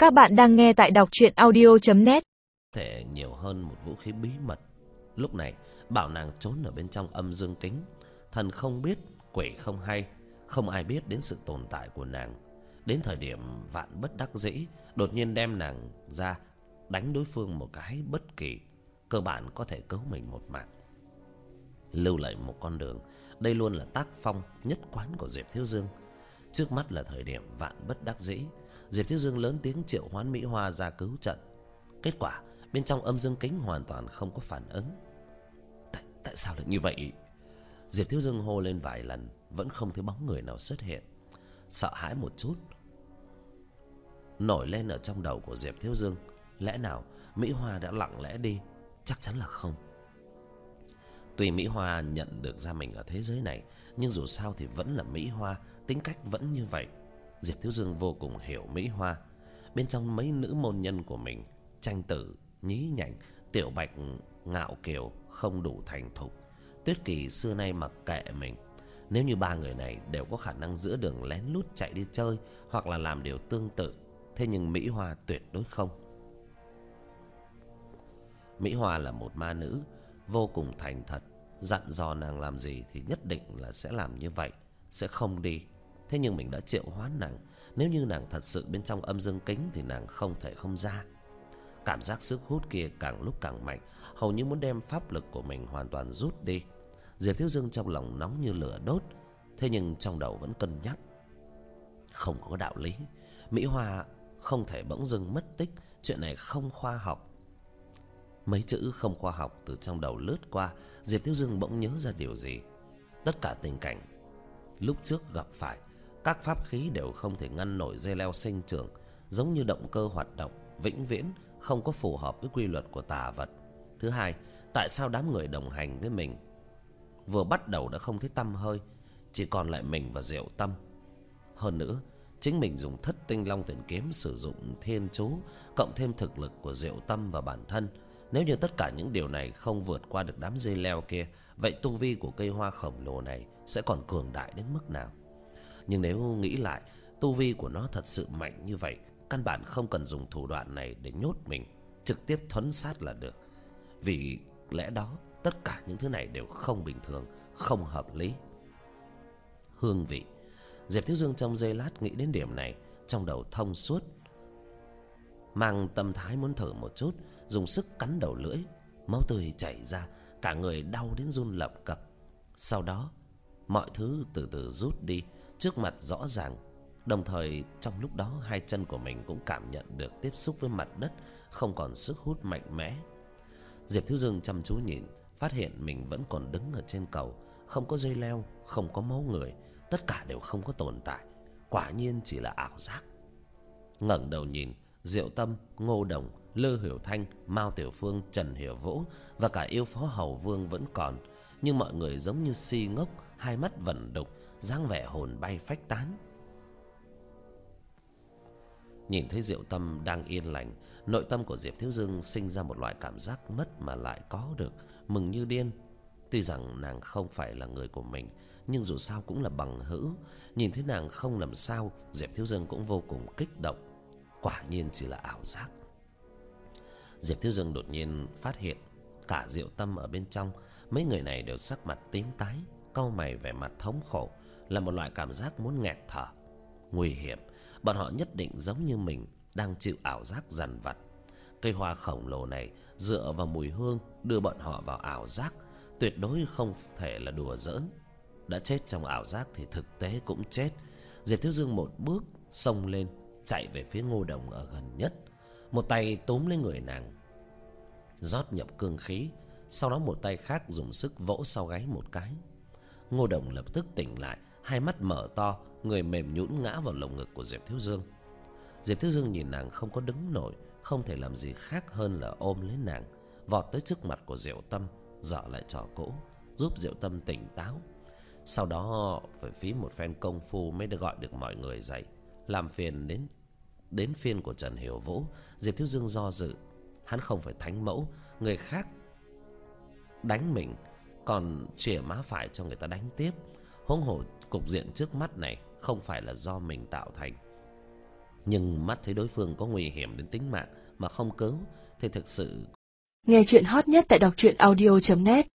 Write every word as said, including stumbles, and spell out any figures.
Các bạn đang nghe tại đọc truyện audio chấm net. Thể nhiều hơn một vũ khí bí mật. Lúc này bảo nàng trốn ở bên trong âm dương kính. Thần không biết, quỷ không hay, không ai biết đến sự tồn tại của nàng. Đến thời điểm vạn bất đắc dĩ, đột nhiên đem nàng ra đánh đối phương một cái bất kỳ, cơ bản có thể cứu mình một mạng. Lưu lại một con đường, đây luôn là tác phong nhất quán của Diệp Thiếu Dương. Trước mắt là thời điểm vạn bất đắc dĩ, Diệp Thiếu Dương lớn tiếng triệu hoán Mỹ Hoa ra cứu trận. Kết quả bên trong âm dương kính hoàn toàn không có phản ứng. Tại, tại sao lại như vậy? Diệp Thiếu Dương hô lên vài lần, vẫn không thấy bóng người nào xuất hiện. Sợ hãi một chút nổi lên ở trong đầu của Diệp Thiếu Dương. Lẽ nào Mỹ Hoa đã lặng lẽ đi? Chắc chắn là không. Tuy Mỹ Hoa nhận được ra mình ở thế giới này, nhưng dù sao thì vẫn là Mỹ Hoa, tính cách vẫn như vậy. Diệp Thiếu Dương vô cùng hiểu Mỹ Hoa. Bên trong mấy nữ môn nhân của mình, Tranh Tử, Nhí Nhảnh, Tiểu Bạch, Ngạo Kiều không đủ thành thục. Tuyết Kỳ xưa nay mặc kệ mình. Nếu như ba người này đều có khả năng giữa đường lén lút chạy đi chơi hoặc là làm điều tương tự, thế nhưng Mỹ Hoa tuyệt đối không. Mỹ Hoa là một ma nữ vô cùng thành thật, dặn dò nàng làm gì thì nhất định là sẽ làm như vậy, sẽ không đi. Thế nhưng mình đã triệu hoán nàng, nếu như nàng thật sự bên trong âm dương kính thì nàng không thể không ra. Cảm giác sức hút kia càng lúc càng mạnh, hầu như muốn đem pháp lực của mình hoàn toàn rút đi. Diệp Thiếu Dương trong lòng nóng như lửa đốt, thế nhưng trong đầu vẫn cân nhắc. Không có đạo lý, Mỹ Hoa không thể bỗng dưng mất tích, chuyện này không khoa học. Mấy chữ không khoa học từ trong đầu lướt qua, Diệp Thiếu Dương bỗng nhớ ra điều gì. Tất cả tình cảnh lúc trước gặp phải, các pháp khí đều không thể ngăn nổi dây leo sinh trưởng, giống như động cơ hoạt động vĩnh viễn không có phù hợp với quy luật của tà vật. Thứ hai, tại sao đám người đồng hành với mình vừa bắt đầu đã không thấy tăm hơi, chỉ còn lại mình và Diệu Tâm. Hơn nữa, chính mình dùng Thất Tinh Long Tuyển Kiếm, sử dụng thiên chú, cộng thêm thực lực của Diệu Tâm và bản thân. Nếu như tất cả những điều này không vượt qua được đám dây leo kia, vậy tu vi của cây hoa khổng lồ này sẽ còn cường đại đến mức nào? Nhưng nếu nghĩ lại, tu vi của nó thật sự mạnh như vậy, căn bản không cần dùng thủ đoạn này để nhốt mình, trực tiếp thuấn sát là được. Vì lẽ đó, tất cả những thứ này đều không bình thường, không hợp lý. Hương vị. Diệp Thiếu Dương trong giây lát nghĩ đến điểm này, trong đầu thông suốt, mang tâm thái muốn thử một chút, dùng sức cắn đầu lưỡi, máu tươi chảy ra, cả người đau đến run lập cập. Sau đó mọi thứ từ từ rút đi, trước mặt rõ ràng. Đồng thời trong lúc đó hai chân của mình cũng cảm nhận được tiếp xúc với mặt đất, không còn sức hút mạnh mẽ. Diệp Thiếu Dương chăm chú nhìn, phát hiện mình vẫn còn đứng ở trên cầu, không có dây leo, không có máu người, tất cả đều không có tồn tại, quả nhiên chỉ là ảo giác. Ngẩng đầu nhìn, Diệu Tâm, Ngô Đồng, Lư Hiểu Thanh, Mao Tiểu Phương, Trần Hiểu Vũ và cả yêu phó hầu vương vẫn còn, nhưng mọi người giống như si ngốc, hai mắt vẩn đục, dáng vẻ hồn bay phách tán. Nhìn thấy Diệu Tâm đang yên lành, nội tâm của Diệp Thiếu Dương sinh ra một loại cảm giác mất mà lại có được, mừng như điên. Tuy rằng nàng không phải là người của mình, nhưng dù sao cũng là bằng hữu. Nhìn thấy nàng không làm sao, Diệp Thiếu Dương cũng vô cùng kích động. Quả nhiên chỉ là ảo giác. Diệp Thiếu Dương đột nhiên phát hiện cả Diệu Tâm ở bên trong, mấy người này đều sắc mặt tím tái, cau mày vẻ mặt thống khổ, là một loại cảm giác muốn nghẹt thở. Nguy hiểm, bọn họ nhất định giống như mình đang chịu ảo giác dằn vặt. Cây hoa khổng lồ này dựa vào mùi hương đưa bọn họ vào ảo giác, tuyệt đối không thể là đùa giỡn. Đã chết trong ảo giác thì thực tế cũng chết. Diệp Thiếu Dương một bước xông lên, chạy về phía Ngô Đồng ở gần nhất, một tay túm lấy người nàng, rót nhập cương khí, sau đó một tay khác dùng sức vỗ sau gáy một cái. Ngô Đồng lập tức tỉnh lại, hai mắt mở to, người mềm nhũn ngã vào lồng ngực của Diệp Thiếu Dương. Diệp Thiếu Dương nhìn nàng không có đứng nổi, không thể làm gì khác hơn là ôm lấy nàng, vọt tới trước mặt của Diệu Tâm, dở lại trò cũ, giúp Diệu Tâm tỉnh táo. Sau đó phải phí một phen công phu mới được gọi được mọi người dậy. Làm phiền đến đến phiên của Trần Hiểu Vũ, Diệp Thiếu Dương do dự. Hắn không phải thánh mẫu, người khác đánh mình còn chìa má phải cho người ta đánh tiếp. Huống hồ cục diện trước mắt này không phải là do mình tạo thành. Nhưng mắt thấy đối phương có nguy hiểm đến tính mạng mà không cứu thì thực sự. Nghe chuyện hot nhất tại đọc truyện audio chấm net.